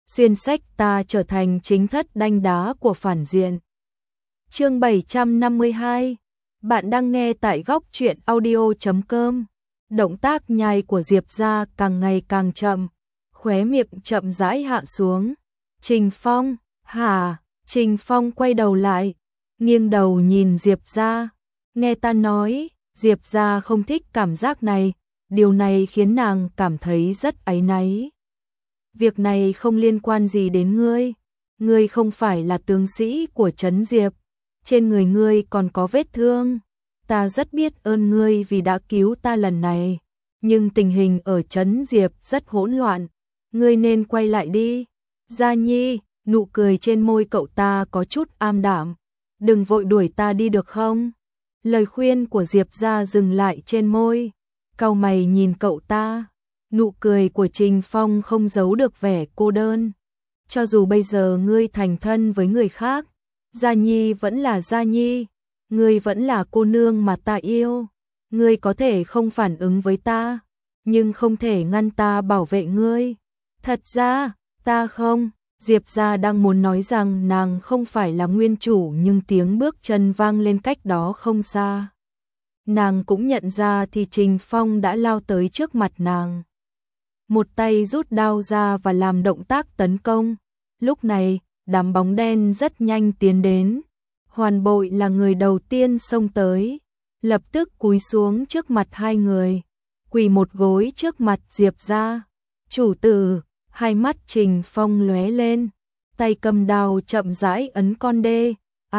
xuyên sách ta trở thành chính thất đanh đá của phản diện. Chương 752. Bạn đang nghe tại góc truyện audio.com. Động tác nhai của Diệp Gia càng ngày càng chậm, khóe miệng chậm rãi hạ xuống. Trình Phong, hả? Trình Phong quay đầu lại, nghiêng đầu nhìn Diệp Gia. Nghe ta nói, Diệp Gia không thích cảm giác này, điều này khiến nàng cảm thấy rất áy náy. Việc này không liên quan gì đến ngươi không phải là tướng sĩ của Trấn Diệp, trên người ngươi còn có vết thương. Ta rất biết ơn ngươi vì đã cứu ta lần này, nhưng tình hình ở Trấn Diệp rất hỗn loạn, ngươi nên quay lại đi. Gia Nhi, nụ cười trên môi cậu ta có chút ảm đạm, đừng vội đuổi ta đi được không? Lời khuyên của Diệp Gia dừng lại trên môi, cau mày nhìn cậu ta. Nụ cười của Trình Phong không giấu được vẻ cô đơn. Cho dù bây giờ ngươi thành thân với người khác, Gia Nhi vẫn là Gia Nhi, ngươi vẫn là cô nương mà ta yêu. Ngươi có thể không phản ứng với ta, nhưng không thể ngăn ta bảo vệ ngươi. Thật ra, ta không. Diệp Gia đang muốn nói rằng nàng không phải là nguyên chủ, nhưng tiếng bước chân vang lên cách đó không xa. Nàng cũng nhận ra thì Trình Phong đã lao tới trước mặt nàng. Một tay rút đao ra và làm động tác tấn công. Lúc này, đám bóng đen rất nhanh tiến đến. Hoàn Bội là người đầu tiên xông tới, lập tức cúi xuống trước mặt hai người, quỳ một gối trước mặt Diệp Gia. Chủ tử. Hai mắt Trình Phong lóe lên, tay cầm đao chậm rãi ấn con đê,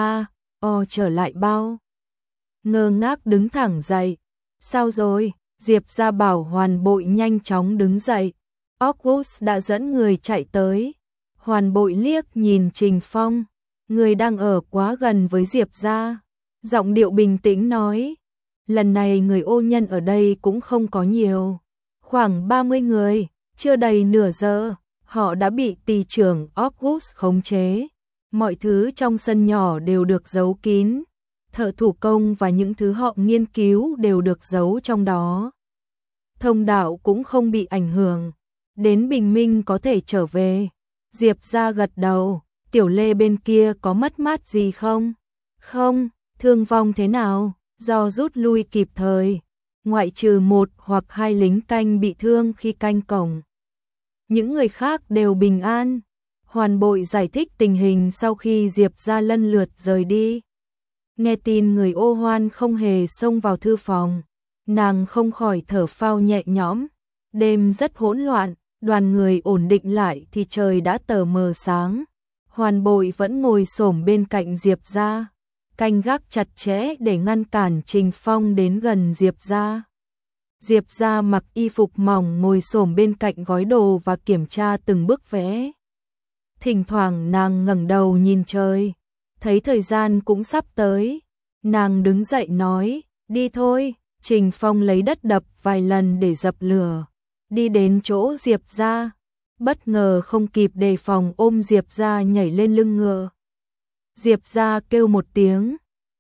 trở lại bao. Ngơ ngác đứng thẳng dậy. Sao rồi? Diệp Gia bảo Hoàn Bội nhanh chóng đứng dậy. August đã dẫn người chạy tới. Hoàn Bội liếc nhìn Trình Phong, người đang ở quá gần với Diệp Gia. Giọng điệu bình tĩnh nói, lần này người ô nhân ở đây cũng không có nhiều, khoảng 30 người. Chưa đầy nửa giờ, họ đã bị tỳ trưởng August khống chế. Mọi thứ trong sân nhỏ đều được giấu kín. Thợ thủ công và những thứ họ nghiên cứu đều được giấu trong đó. Thông đạo cũng không bị ảnh hưởng. Đến bình minh có thể trở về. Diệp Gia gật đầu. Tiểu Lê bên kia có mất mát gì không? Không. Thương vong thế nào? Do rút lui kịp thời, ngoại trừ 1 hoặc 2 lính canh bị thương khi canh cổng. Những người khác đều bình an. Hoàn Bội giải thích tình hình sau khi Diệp Gia lần lượt rời đi. Nghe tin người ô hoan không hề xông vào thư phòng, nàng không khỏi thở phào nhẹ nhõm. Đêm rất hỗn loạn, đoàn người ổn định lại thì trời đã tờ mờ sáng. Hoàn Bội vẫn ngồi xổm bên cạnh Diệp Gia, canh gác chặt chẽ để ngăn cản Trình Phong đến gần Diệp Gia. Diệp Gia mặc y phục mỏng ngồi xổm bên cạnh gói đồ và kiểm tra từng bức vẽ. Thỉnh thoảng nàng ngẩng đầu nhìn trời, thấy thời gian cũng sắp tới. Nàng đứng dậy nói, đi thôi. Trình Phong lấy đất đập vài lần để dập lửa, đi đến chỗ Diệp Gia. Bất ngờ không kịp đề phòng ôm Diệp Gia nhảy lên lưng ngựa. Diệp Gia kêu một tiếng,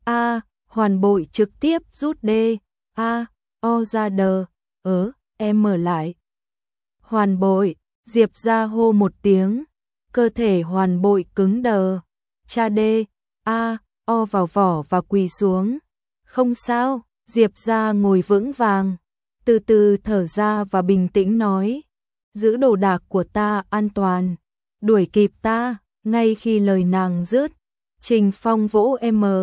Hoàn Bội trực tiếp rút đê, ra đờ, em mở lại. Hoàn Bội, Diệp Gia hô một tiếng, cơ thể Hoàn Bội cứng đờ, cha đê, vào vỏ và quỳ xuống. Không sao, Diệp Gia ngồi vững vàng, từ từ thở ra và bình tĩnh nói, giữ đồ đạc của ta an toàn, đuổi kịp ta. Ngay khi lời nàng dứt, Trình Phong vỗ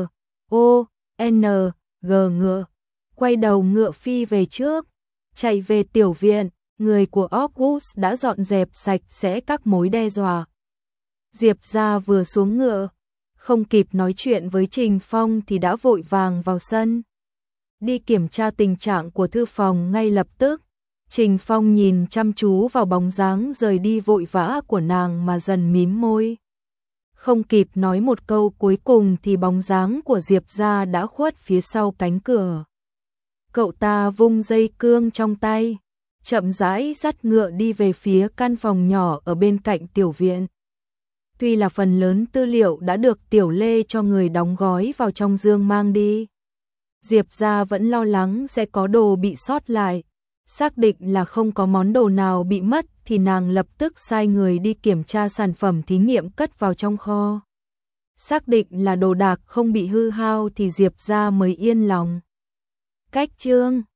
ngựa, quay đầu ngựa phi về trước, chạy về tiểu viện. Người của August đã dọn dẹp sạch sẽ các mối đe dọa. Diệp Gia vừa xuống ngựa, không kịp nói chuyện với Trình Phong thì đã vội vàng vào sân, đi kiểm tra tình trạng của thư phòng ngay lập tức. Trình Phong nhìn chăm chú vào bóng dáng rời đi vội vã của nàng mà dần mím môi. Không kịp nói một câu cuối cùng thì bóng dáng của Diệp Gia đã khuất phía sau cánh cửa. Cậu ta vung dây cương trong tay, chậm rãi dắt ngựa đi về phía căn phòng nhỏ ở bên cạnh tiểu viện. Tuy là phần lớn tư liệu đã được Tiểu Lê cho người đóng gói vào trong dương mang đi, Diệp Gia vẫn lo lắng sẽ có đồ bị sót lại. Xác định là không có món đồ nào bị mất thì nàng lập tức sai người đi kiểm tra sản phẩm thí nghiệm cất vào trong kho. Xác định là đồ đạc không bị hư hao thì Diệp ra mới yên lòng. Cách chương